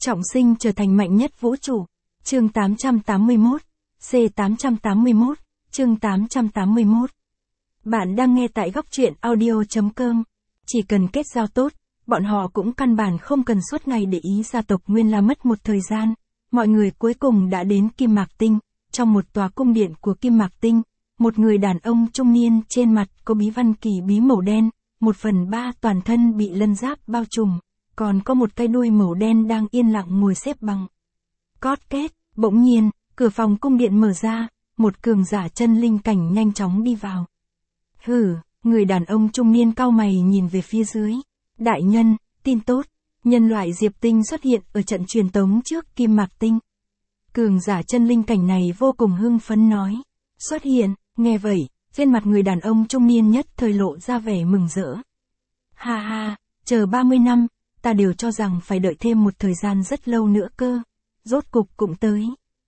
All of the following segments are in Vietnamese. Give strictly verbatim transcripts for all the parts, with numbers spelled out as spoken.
Trọng sinh trở thành mạnh nhất vũ trụ. Chương tám trăm tám mươi mốt, C tám trăm tám mươi mốt, chương tám trăm tám mươi mốt. Bạn đang nghe tại góc truyện audio chấm com. Chỉ cần kết giao tốt, bọn họ cũng căn bản không cần suốt ngày để ý gia tộc Nguyên La. Mất một thời gian, mọi người cuối cùng đã đến Kim Mạc Tinh. Trong một tòa cung điện của Kim Mạc Tinh, một người đàn ông trung niên trên mặt có bí văn kỳ bí màu đen, một phần ba toàn thân bị lân giáp bao trùm, còn có một cái đuôi màu đen đang yên lặng ngồi xếp bằng. Cót két, bỗng nhiên, cửa phòng cung điện mở ra, một cường giả chân linh cảnh nhanh chóng đi vào. Hừ, người đàn ông trung niên cau mày nhìn về phía dưới. Đại nhân, tin tốt, nhân loại Diệp Tinh xuất hiện ở trận truyền tống trước Kim Mạc Tinh. Cường giả chân linh cảnh này vô cùng hưng phấn nói. Xuất hiện, nghe vậy, trên mặt người đàn ông trung niên nhất thời lộ ra vẻ mừng rỡ. Ha ha, chờ ba mươi năm, ta đều cho rằng phải đợi thêm một thời gian rất lâu nữa cơ. Rốt cục cũng tới.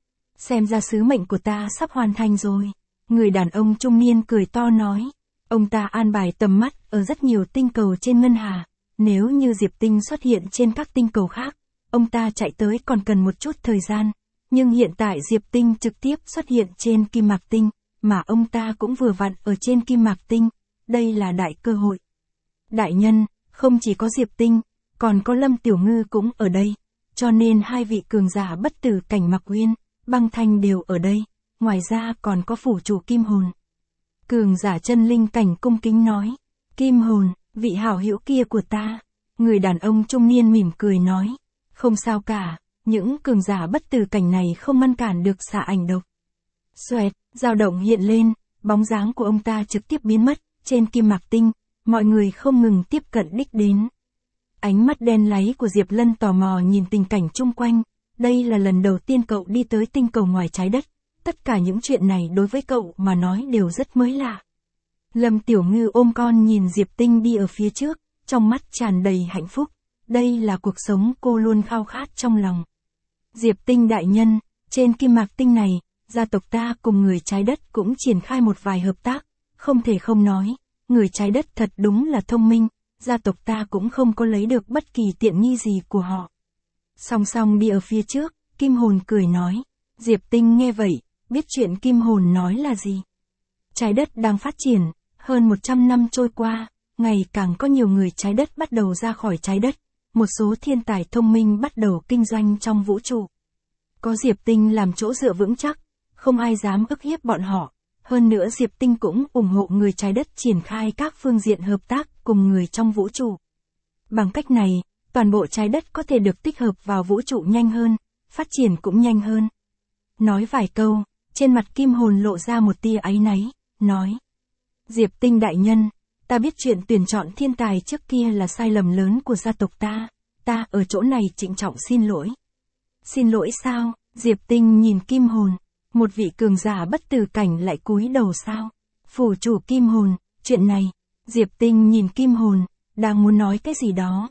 Xem ra sứ mệnh của ta sắp hoàn thành rồi. Người đàn ông trung niên cười to nói. Ông ta an bài tầm mắt ở rất nhiều tinh cầu trên ngân hà. Nếu như Diệp Tinh xuất hiện trên các tinh cầu khác, ông ta chạy tới còn cần một chút thời gian. Nhưng hiện tại Diệp Tinh trực tiếp xuất hiện trên Kim Mạc Tinh, mà ông ta cũng vừa vặn ở trên Kim Mạc Tinh. Đây là đại cơ hội. Đại nhân, không chỉ có Diệp Tinh, còn có Lâm Tiểu Ngư cũng ở đây. Cho nên hai vị cường giả bất tử cảnh Mạc Uyên, Băng Thanh đều ở đây. Ngoài ra còn có phủ chủ Kim Hồn. Cường giả chân linh cảnh cung kính nói. Kim Hồn, vị hảo hữu kia của ta. Người đàn ông trung niên mỉm cười nói. Không sao cả, những cường giả bất tử cảnh này không ngăn cản được xạ ảnh độc. Xoẹt, dao động hiện lên, bóng dáng của ông ta trực tiếp biến mất. Trên Kim Mạc Tinh, mọi người không ngừng tiếp cận đích đến. Ánh mắt đen láy của Diệp Lân tò mò nhìn tình cảnh chung quanh. Đây là lần đầu tiên cậu đi tới tinh cầu ngoài trái đất. Tất cả những chuyện này đối với cậu mà nói đều rất mới lạ. Lâm Tiểu Ngư ôm con nhìn Diệp Tinh đi ở phía trước, trong mắt tràn đầy hạnh phúc. Đây là cuộc sống cô luôn khao khát trong lòng. Diệp Tinh đại nhân, trên Kim Mạc Tinh này, gia tộc ta cùng người trái đất cũng triển khai một vài hợp tác. Không thể không nói, người trái đất thật đúng là thông minh, gia tộc ta cũng không có lấy được bất kỳ tiện nghi gì của họ. Song song đi ở phía trước, Kim Hồn cười nói. Diệp Tinh nghe vậy, biết chuyện Kim Hồn nói là gì. Trái đất đang phát triển, hơn một trăm năm trôi qua, ngày càng có nhiều người trái đất bắt đầu ra khỏi trái đất. Một số thiên tài thông minh bắt đầu kinh doanh trong vũ trụ. Có Diệp Tinh làm chỗ dựa vững chắc, không ai dám ức hiếp bọn họ. Hơn nữa Diệp Tinh cũng ủng hộ người trái đất triển khai các phương diện hợp tác cùng người trong vũ trụ. Bằng cách này, toàn bộ trái đất có thể được tích hợp vào vũ trụ nhanh hơn, phát triển cũng nhanh hơn. Nói vài câu, trên mặt Kim Hồn lộ ra một tia áy náy, nói. Diệp Tinh đại nhân, ta biết chuyện tuyển chọn thiên tài trước kia là sai lầm lớn của gia tộc ta, ta ở chỗ này trịnh trọng xin lỗi. Xin lỗi sao? Diệp Tinh nhìn Kim Hồn, một vị cường giả bất tử cảnh lại cúi đầu sao? Phủ chủ Kim Hồn, chuyện này, Diệp Tinh nhìn Kim Hồn, đang muốn nói cái gì đó.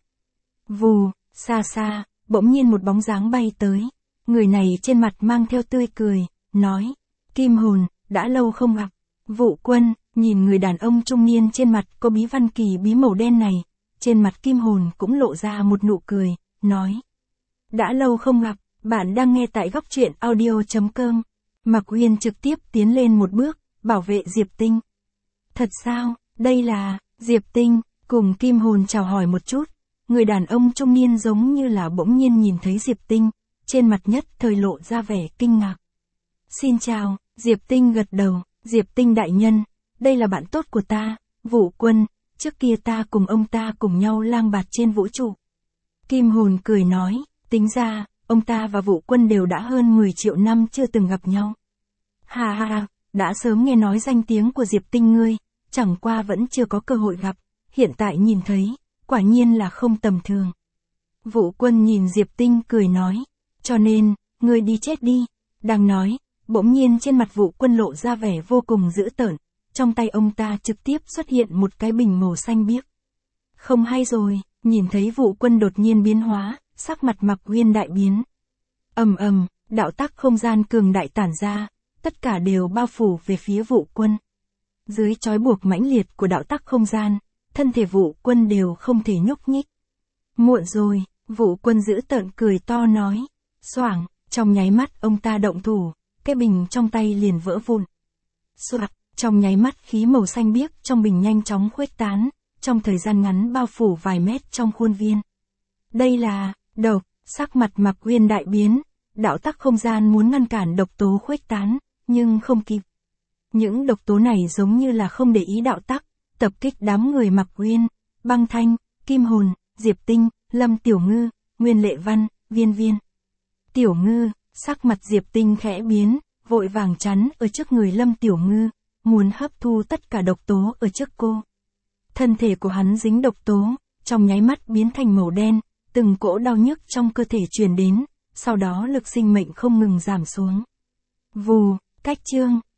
Vù, xa xa, bỗng nhiên một bóng dáng bay tới, người này trên mặt mang theo tươi cười, nói, Kim Hồn, đã lâu không gặp. Vũ Quân, nhìn người đàn ông trung niên trên mặt có bí văn kỳ bí màu đen này, trên mặt Kim Hồn cũng lộ ra một nụ cười, nói. Đã lâu không gặp, bạn đang nghe tại góc truyện audio chấm com. Mạc Uyên trực tiếp tiến lên một bước, bảo vệ Diệp Tinh. Thật sao, đây là, Diệp Tinh, cùng Kim Hồn chào hỏi một chút, người đàn ông trung niên giống như là bỗng nhiên nhìn thấy Diệp Tinh, trên mặt nhất thời lộ ra vẻ kinh ngạc. Xin chào, Diệp Tinh gật đầu, Diệp Tinh đại nhân, đây là bạn tốt của ta, Vũ Quân, trước kia ta cùng ông ta cùng nhau lang bạt trên vũ trụ. Kim Hồn cười nói, tính ra, ông ta và Vũ Quân đều đã hơn mười triệu năm chưa từng gặp nhau. Ha ha ha, đã sớm nghe nói danh tiếng của Diệp Tinh ngươi, chẳng qua vẫn chưa có cơ hội gặp, hiện tại nhìn thấy, quả nhiên là không tầm thường. Vũ Quân nhìn Diệp Tinh cười nói, cho nên, ngươi đi chết đi, đang nói, bỗng nhiên trên mặt Vũ Quân lộ ra vẻ vô cùng dữ tợn, trong tay ông ta trực tiếp xuất hiện một cái bình màu xanh biếc. Không hay rồi, nhìn thấy Vũ Quân đột nhiên biến hóa, sắc mặt Mạc Uyên đại biến. Ầm ầm, đạo tắc không gian cường đại tản ra, tất cả đều bao phủ về phía Vũ Quân. Dưới trói buộc mãnh liệt của đạo tắc không gian, thân thể Vũ Quân đều không thể nhúc nhích. Muộn rồi, Vũ Quân giữ tợn cười to nói. Xoảng, trong nháy mắt ông ta động thủ, cái bình trong tay liền vỡ vụn. Xoạc, trong nháy mắt khí màu xanh biếc trong bình nhanh chóng khuếch tán, trong thời gian ngắn bao phủ vài mét trong khuôn viên. Đây là, độc, sắc mặt Mạc Uyên đại biến, đạo tắc không gian muốn ngăn cản độc tố khuếch tán, nhưng không kịp. Những độc tố này giống như là không để ý đạo tắc, tập kích đám người Mạc Uyên, Băng Thanh, Kim Hồn, Diệp Tinh, Lâm Tiểu Ngư, Nguyên Lệ Văn, Viên Viên. Tiểu Ngư, sắc mặt Diệp Tinh khẽ biến, vội vàng chắn ở trước người Lâm Tiểu Ngư, muốn hấp thu tất cả độc tố ở trước cô. Thân thể của hắn dính độc tố, trong nháy mắt biến thành màu đen, từng cỗ đau nhức trong cơ thể truyền đến, sau đó lực sinh mệnh không ngừng giảm xuống. Vù, cách chương.